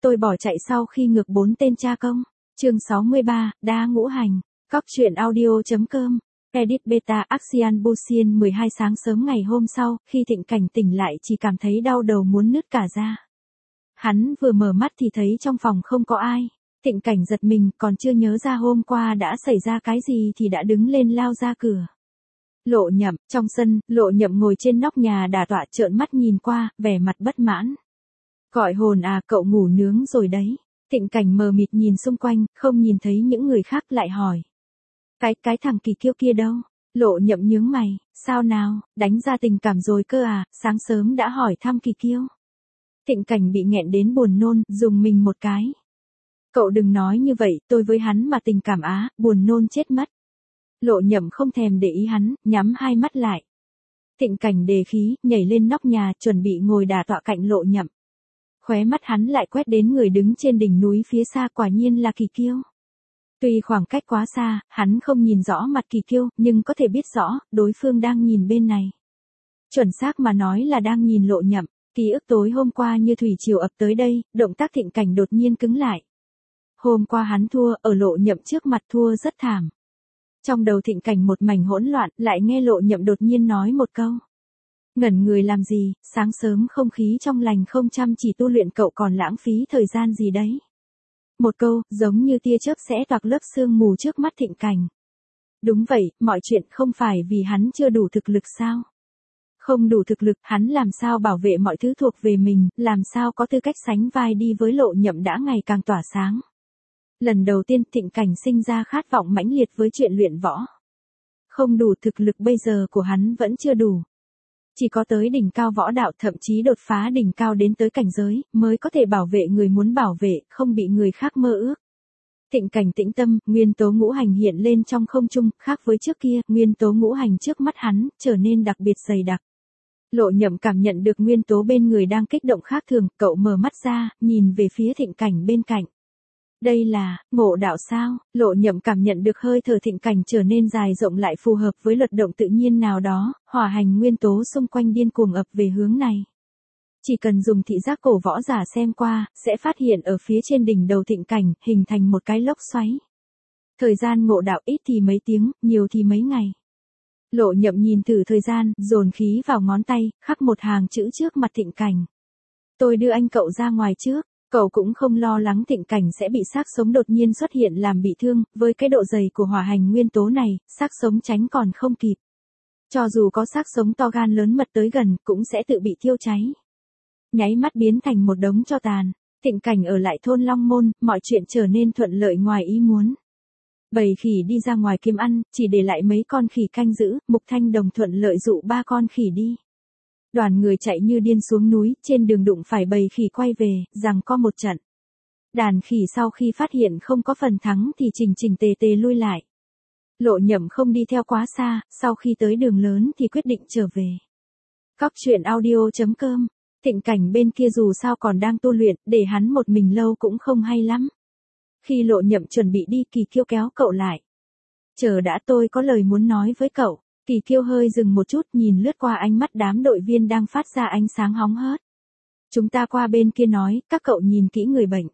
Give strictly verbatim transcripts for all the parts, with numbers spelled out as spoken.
tôi bỏ chạy sau khi ngược bốn tên cha công. Chương sáu mươi ba, đa ngũ hành. Cóc truyện audio.com. Edit beta Axian Busian mười hai sáng sớm ngày hôm sau, khi Thịnh Cảnh tỉnh lại chỉ cảm thấy đau đầu muốn nứt cả ra. Hắn vừa mở mắt thì thấy trong phòng không có ai. Thịnh Cảnh giật mình, còn chưa nhớ ra hôm qua đã xảy ra cái gì thì đã đứng lên lao ra cửa. Lộ Nhậm, trong sân, Lộ Nhậm ngồi trên nóc nhà đả tọa trợn mắt nhìn qua, vẻ mặt bất mãn. Gọi hồn à, cậu ngủ nướng rồi đấy. Thịnh Cảnh mờ mịt nhìn xung quanh, không nhìn thấy những người khác lại hỏi. Cái, cái thằng Kỳ Kiêu kia đâu? Lộ Nhậm nhướng mày, sao nào, đánh ra tình cảm rồi cơ à, sáng sớm đã hỏi thăm Kỳ Kiêu. Thịnh Cảnh bị nghẹn đến buồn nôn, dùng mình một cái. Cậu đừng nói như vậy, tôi với hắn mà tình cảm á, buồn nôn chết mất. Lộ Nhậm không thèm để ý hắn, nhắm hai mắt lại. Thịnh Cảnh đề khí, nhảy lên nóc nhà, chuẩn bị ngồi đả tọa cạnh Lộ Nhậm. Khóe mắt hắn lại quét đến người đứng trên đỉnh núi phía xa, quả nhiên là Kỳ Kiêu. Tuy khoảng cách quá xa, hắn không nhìn rõ mặt Kỳ Kiêu, nhưng có thể biết rõ, đối phương đang nhìn bên này. Chuẩn xác mà nói là đang nhìn Lộ Nhậm. Ký ức tối hôm qua như thủy triều ập tới đây, động tác Thịnh Cảnh đột nhiên cứng lại. Hôm qua hắn thua, ở Lộ Nhậm trước mặt thua rất thảm. Trong đầu Thịnh Cảnh một mảnh hỗn loạn, lại nghe Lộ Nhậm đột nhiên nói một câu. Ngẩn người làm gì, sáng sớm không khí trong lành không chăm chỉ tu luyện cậu còn lãng phí thời gian gì đấy. Một câu, giống như tia chớp sẽ toạc lớp sương mù trước mắt Thịnh Cảnh. Đúng vậy, mọi chuyện không phải vì hắn chưa đủ thực lực sao? Không đủ thực lực, hắn làm sao bảo vệ mọi thứ thuộc về mình, làm sao có tư cách sánh vai đi với Lộ Nhậm đã ngày càng tỏa sáng. Lần đầu tiên Thịnh Cảnh sinh ra khát vọng mãnh liệt với chuyện luyện võ. Không đủ thực lực bây giờ của hắn vẫn chưa đủ. Chỉ có tới đỉnh cao võ đạo, thậm chí đột phá đỉnh cao đến tới cảnh giới, mới có thể bảo vệ người muốn bảo vệ, không bị người khác mơ ước. Thịnh Cảnh tĩnh tâm, nguyên tố ngũ hành hiện lên trong không trung, khác với trước kia, nguyên tố ngũ hành trước mắt hắn, trở nên đặc biệt dày đặc. Lộ Nhậm cảm nhận được nguyên tố bên người đang kích động khác thường, cậu mở mắt ra, nhìn về phía Thịnh Cảnh bên cạnh. Đây là, ngộ đạo sao? Lộ Nhậm cảm nhận được hơi thở Thịnh Cảnh trở nên dài rộng lại phù hợp với luật động tự nhiên nào đó, hỏa hành nguyên tố xung quanh điên cuồng ập về hướng này. Chỉ cần dùng thị giác cổ võ giả xem qua, sẽ phát hiện ở phía trên đỉnh đầu Thịnh Cảnh, hình thành một cái lốc xoáy. Thời gian ngộ đạo ít thì mấy tiếng, nhiều thì mấy ngày. Lộ Nhậm nhìn thử thời gian, dồn khí vào ngón tay, khắc một hàng chữ trước mặt Thịnh Cảnh. Tôi đưa anh cậu ra ngoài trước. Cậu cũng không lo lắng Thịnh Cảnh sẽ bị xác sống đột nhiên xuất hiện làm bị thương, với cái độ dày của hỏa hành nguyên tố này, xác sống tránh còn không kịp. Cho dù có xác sống to gan lớn mật tới gần, cũng sẽ tự bị thiêu cháy. Nháy mắt biến thành một đống tro tàn, Thịnh Cảnh ở lại thôn Long Môn, mọi chuyện trở nên thuận lợi ngoài ý muốn. Bầy khỉ đi ra ngoài kiếm ăn, chỉ để lại mấy con khỉ canh giữ, Mục Thanh Đồng thuận lợi dụ ba con khỉ đi. Đoàn người chạy như điên xuống núi, trên đường đụng phải bầy khỉ quay về, giằng co một trận. Đàn khỉ sau khi phát hiện không có phần thắng thì chỉnh chỉnh tề tề lui lại. Lộ Nhậm không đi theo quá xa, sau khi tới đường lớn thì quyết định trở về. Cóc truyện audio.com. Thịnh Cảnh bên kia dù sao còn đang tu luyện, để hắn một mình lâu cũng không hay lắm. Khi Lộ Nhậm chuẩn bị đi, Kỳ Kiêu kéo cậu lại. Chờ đã, tôi có lời muốn nói với cậu. Kỳ Kiêu hơi dừng một chút, nhìn lướt qua ánh mắt đám đội viên đang phát ra ánh sáng hóng hớt. Chúng ta qua bên kia nói, các cậu nhìn kỹ người bệnh.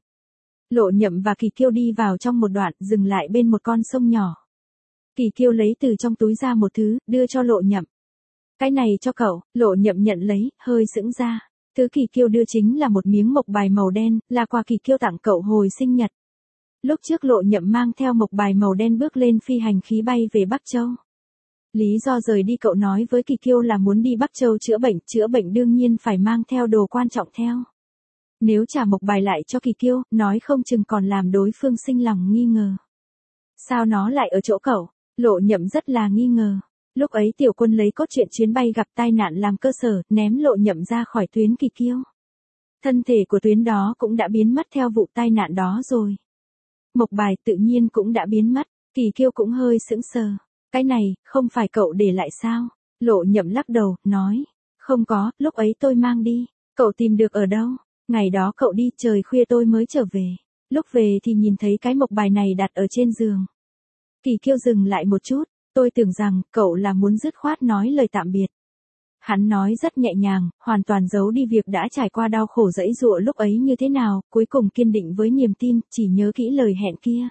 Lộ Nhậm và Kỳ Kiêu đi vào trong một đoạn, dừng lại bên một con sông nhỏ. Kỳ Kiêu lấy từ trong túi ra một thứ, đưa cho Lộ Nhậm. Cái này cho cậu. Lộ Nhậm nhận lấy, hơi sững ra. Thứ Kỳ Kiêu đưa chính là một miếng mộc bài màu đen, là quà Kỳ Kiêu tặng cậu hồi sinh nhật. Lúc trước Lộ Nhậm mang theo mộc bài màu đen bước lên phi hành khí bay về Bắc Châu. Lý do rời đi cậu nói với Kỳ Kiêu là muốn đi Bắc Châu chữa bệnh, chữa bệnh đương nhiên phải mang theo đồ quan trọng theo. Nếu trả mộc bài lại cho Kỳ Kiêu, nói không chừng còn làm đối phương sinh lòng nghi ngờ. Sao nó lại ở chỗ cậu? Lộ Nhậm rất là nghi ngờ. Lúc ấy Tiểu Quân lấy cốt truyện chuyến bay gặp tai nạn làm cơ sở, ném Lộ Nhậm ra khỏi tuyến Kỳ Kiêu. Thân thể của tuyến đó cũng đã biến mất theo vụ tai nạn đó rồi. Mộc bài tự nhiên cũng đã biến mất, Kỳ Kiêu cũng hơi sững sờ. Cái này, không phải cậu để lại sao? Lộ Nhậm lắc đầu, nói. Không có, lúc ấy tôi mang đi. Cậu tìm được ở đâu? Ngày đó cậu đi trời khuya tôi mới trở về. Lúc về thì nhìn thấy cái mộc bài này đặt ở trên giường. Kỳ Kiêu dừng lại một chút. Tôi tưởng rằng, cậu là muốn dứt khoát nói lời tạm biệt. Hắn nói rất nhẹ nhàng, hoàn toàn giấu đi việc đã trải qua đau khổ dẫy dụa lúc ấy như thế nào, cuối cùng kiên định với niềm tin, chỉ nhớ kỹ lời hẹn kia.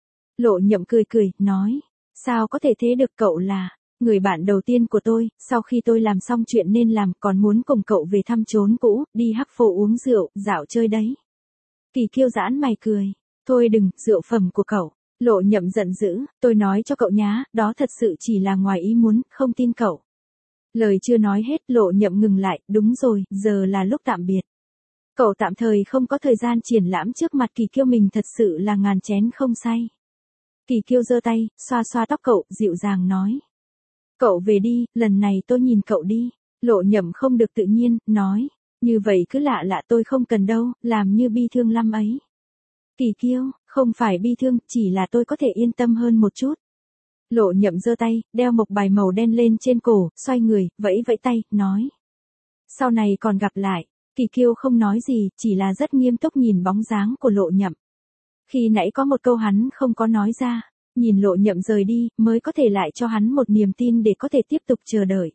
Lộ Nhậm cười cười, nói, sao có thể thế được, cậu là người bạn đầu tiên của tôi, sau khi tôi làm xong chuyện nên làm còn muốn cùng cậu về thăm chốn cũ, đi hắc phố uống rượu, dạo chơi đấy. Kỳ Kiêu giãn mày cười, thôi đừng, rượu phẩm của cậu. Lộ Nhậm giận dữ, tôi nói cho cậu nhá, đó thật sự chỉ là ngoài ý muốn, không tin cậu. Lời chưa nói hết, Lộ Nhậm ngừng lại, đúng rồi, giờ là lúc tạm biệt. Cậu tạm thời không có thời gian triển lãm trước mặt Kỳ Kiêu, mình thật sự là ngàn chén không say. Kỳ Kiêu giơ tay, xoa xoa tóc cậu, dịu dàng nói. Cậu về đi, lần này tôi nhìn cậu đi. Lộ Nhậm không được tự nhiên, nói. Như vậy cứ lạ lạ, tôi không cần đâu, làm như bi thương lắm ấy. Kỳ Kiêu, không phải bi thương, chỉ là tôi có thể yên tâm hơn một chút. Lộ Nhậm giơ tay, đeo mộc bài màu đen lên trên cổ, xoay người, vẫy vẫy tay, nói. Sau này còn gặp lại. Kỳ Kiêu không nói gì, chỉ là rất nghiêm túc nhìn bóng dáng của Lộ Nhậm. Khi nãy có một câu hắn không có nói ra, nhìn Lộ Nhậm rời đi, mới có thể lại cho hắn một niềm tin để có thể tiếp tục chờ đợi.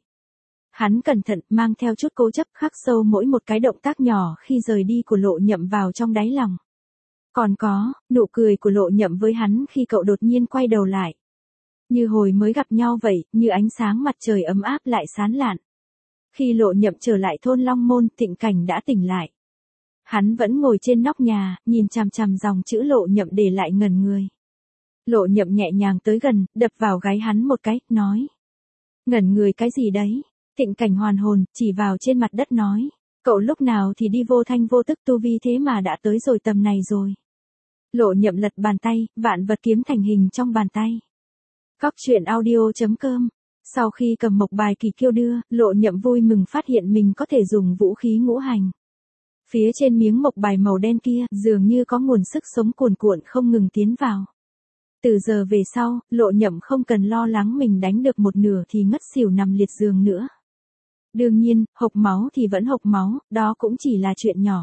Hắn cẩn thận, mang theo chút cố chấp, khắc sâu mỗi một cái động tác nhỏ khi rời đi của Lộ Nhậm vào trong đáy lòng. Còn có, nụ cười của Lộ Nhậm với hắn khi cậu đột nhiên quay đầu lại. Như hồi mới gặp nhau vậy, như ánh sáng mặt trời ấm áp lại sáng lạn. Khi Lộ Nhậm trở lại thôn Long Môn, Thịnh Cảnh đã tỉnh lại. Hắn vẫn ngồi trên nóc nhà, nhìn chằm chằm dòng chữ Lộ Nhậm để lại ngẩn người. Lộ Nhậm nhẹ nhàng tới gần, đập vào gáy hắn một cái, nói. Ngẩn người cái gì đấy? Thịnh Cảnh hoàn hồn, chỉ vào trên mặt đất nói. Cậu lúc nào thì đi vô thanh vô tức tu vi thế mà đã tới rồi tầm này rồi. Lộ Nhậm lật bàn tay, vạn vật kiếm thành hình trong bàn tay. Cóc truyện audio chấm com. Sau khi cầm mộc bài Kỳ Kiêu đưa, Lộ Nhậm vui mừng phát hiện mình có thể dùng vũ khí ngũ hành. Phía trên miếng mộc bài màu đen kia, dường như có nguồn sức sống cuồn cuộn không ngừng tiến vào. Từ giờ về sau, Lộ Nhậm không cần lo lắng mình đánh được một nửa thì ngất xỉu nằm liệt giường nữa. Đương nhiên, hộc máu thì vẫn hộc máu, đó cũng chỉ là chuyện nhỏ.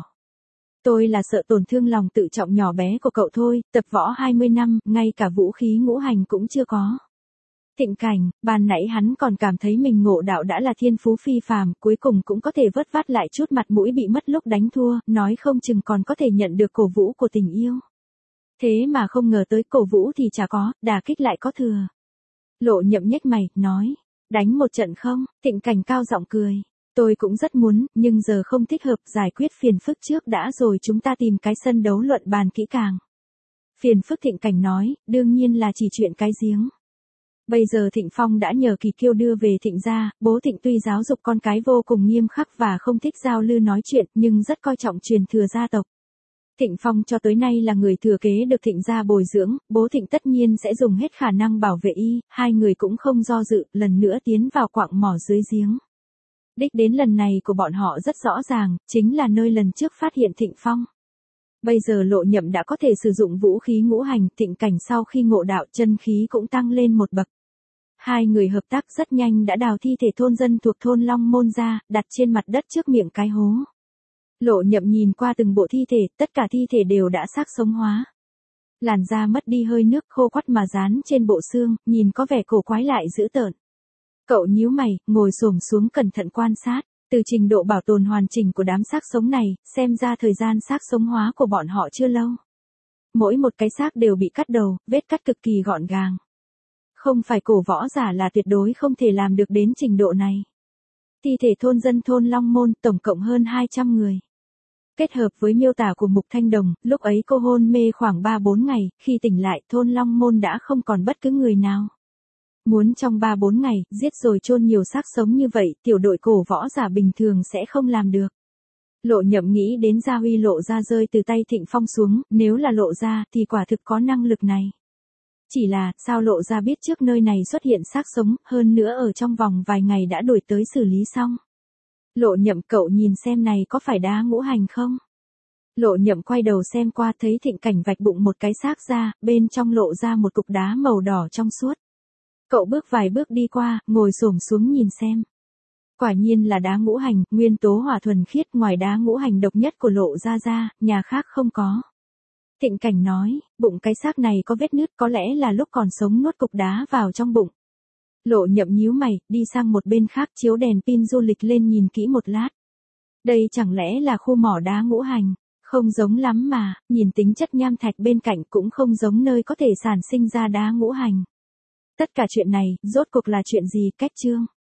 Tôi là sợ tổn thương lòng tự trọng nhỏ bé của cậu thôi, tập võ hai mươi năm, ngay cả vũ khí ngũ hành cũng chưa có. Thịnh Cảnh, ban nãy hắn còn cảm thấy mình ngộ đạo đã là thiên phú phi phàm, cuối cùng cũng có thể vớt vát lại chút mặt mũi bị mất lúc đánh thua, nói không chừng còn có thể nhận được cổ vũ của tình yêu. Thế mà không ngờ tới cổ vũ thì chả có, đả kích lại có thừa. Lộ Nhậm nhếch mày, nói, đánh một trận không? Thịnh Cảnh cao giọng cười. Tôi cũng rất muốn, nhưng giờ không thích hợp, giải quyết phiền phức trước đã rồi chúng ta tìm cái sân đấu luận bàn kỹ càng. Phiền phức, Thịnh Cảnh nói, đương nhiên là chỉ chuyện cái giếng. Bây giờ Thịnh Phong đã nhờ Kỳ Kiêu đưa về Thịnh gia, bố Thịnh tuy giáo dục con cái vô cùng nghiêm khắc và không thích giao lưu nói chuyện, nhưng rất coi trọng truyền thừa gia tộc. Thịnh Phong cho tới nay là người thừa kế được Thịnh gia bồi dưỡng, bố Thịnh tất nhiên sẽ dùng hết khả năng bảo vệ y, hai người cũng không do dự, lần nữa tiến vào quặng mỏ dưới giếng. Đích đến lần này của bọn họ rất rõ ràng, chính là nơi lần trước phát hiện Thịnh Phong. Bây giờ Lộ Nhậm đã có thể sử dụng vũ khí ngũ hành, Thịnh Cảnh sau khi ngộ đạo chân khí cũng tăng lên một bậc. Hai người hợp tác rất nhanh đã đào thi thể thôn dân thuộc thôn Long Môn ra, đặt trên mặt đất trước miệng cái hố. Lộ Nhậm nhìn qua từng bộ thi thể, tất cả thi thể đều đã xác sống hóa. Làn da mất đi hơi nước, khô quắt mà dán trên bộ xương, nhìn có vẻ cổ quái lại dữ tợn. Cậu nhíu mày, ngồi xổm xuống cẩn thận quan sát. Từ trình độ bảo tồn hoàn chỉnh của đám xác sống này, xem ra thời gian xác sống hóa của bọn họ chưa lâu. Mỗi một cái xác đều bị cắt đầu, vết cắt cực kỳ gọn gàng. Không phải cổ võ giả là tuyệt đối không thể làm được đến trình độ này. Thi thể thôn dân thôn Long Môn tổng cộng hơn hai trăm người. Kết hợp với miêu tả của Mục Thanh Đồng, lúc ấy cô hôn mê khoảng ba bốn ngày, khi tỉnh lại thôn Long Môn đã không còn bất cứ người nào. Muốn trong ba bốn ngày, giết rồi chôn nhiều xác sống như vậy, tiểu đội cổ võ giả bình thường sẽ không làm được. Lộ Nhậm nghĩ đến Gia Huy Lộ Gia rơi từ tay Thịnh Phong xuống, nếu là Lộ Gia thì quả thực có năng lực này. Chỉ là, sao Lộ Gia biết trước nơi này xuất hiện xác sống, hơn nữa ở trong vòng vài ngày đã đuổi tới xử lý xong. Lộ Nhậm, cậu nhìn xem này có phải đá ngũ hành không? Lộ Nhậm quay đầu xem qua, thấy Thịnh Cảnh vạch bụng một cái xác ra, bên trong lộ ra một cục đá màu đỏ trong suốt. Cậu bước vài bước đi qua, ngồi xổm xuống nhìn xem. Quả nhiên là đá ngũ hành, nguyên tố hỏa thuần khiết, ngoài đá ngũ hành độc nhất của Lộ Gia ra, nhà khác không có. Thịnh Cảnh nói, bụng cái xác này có vết nứt, có lẽ là lúc còn sống nuốt cục đá vào trong bụng. Lộ Nhậm nhíu mày, đi sang một bên khác chiếu đèn pin du lịch lên nhìn kỹ một lát. Đây chẳng lẽ là khu mỏ đá ngũ hành? Không giống lắm mà, nhìn tính chất nham thạch bên cạnh cũng không giống nơi có thể sản sinh ra đá ngũ hành. Tất cả chuyện này, rốt cuộc là chuyện gì? Kết chương.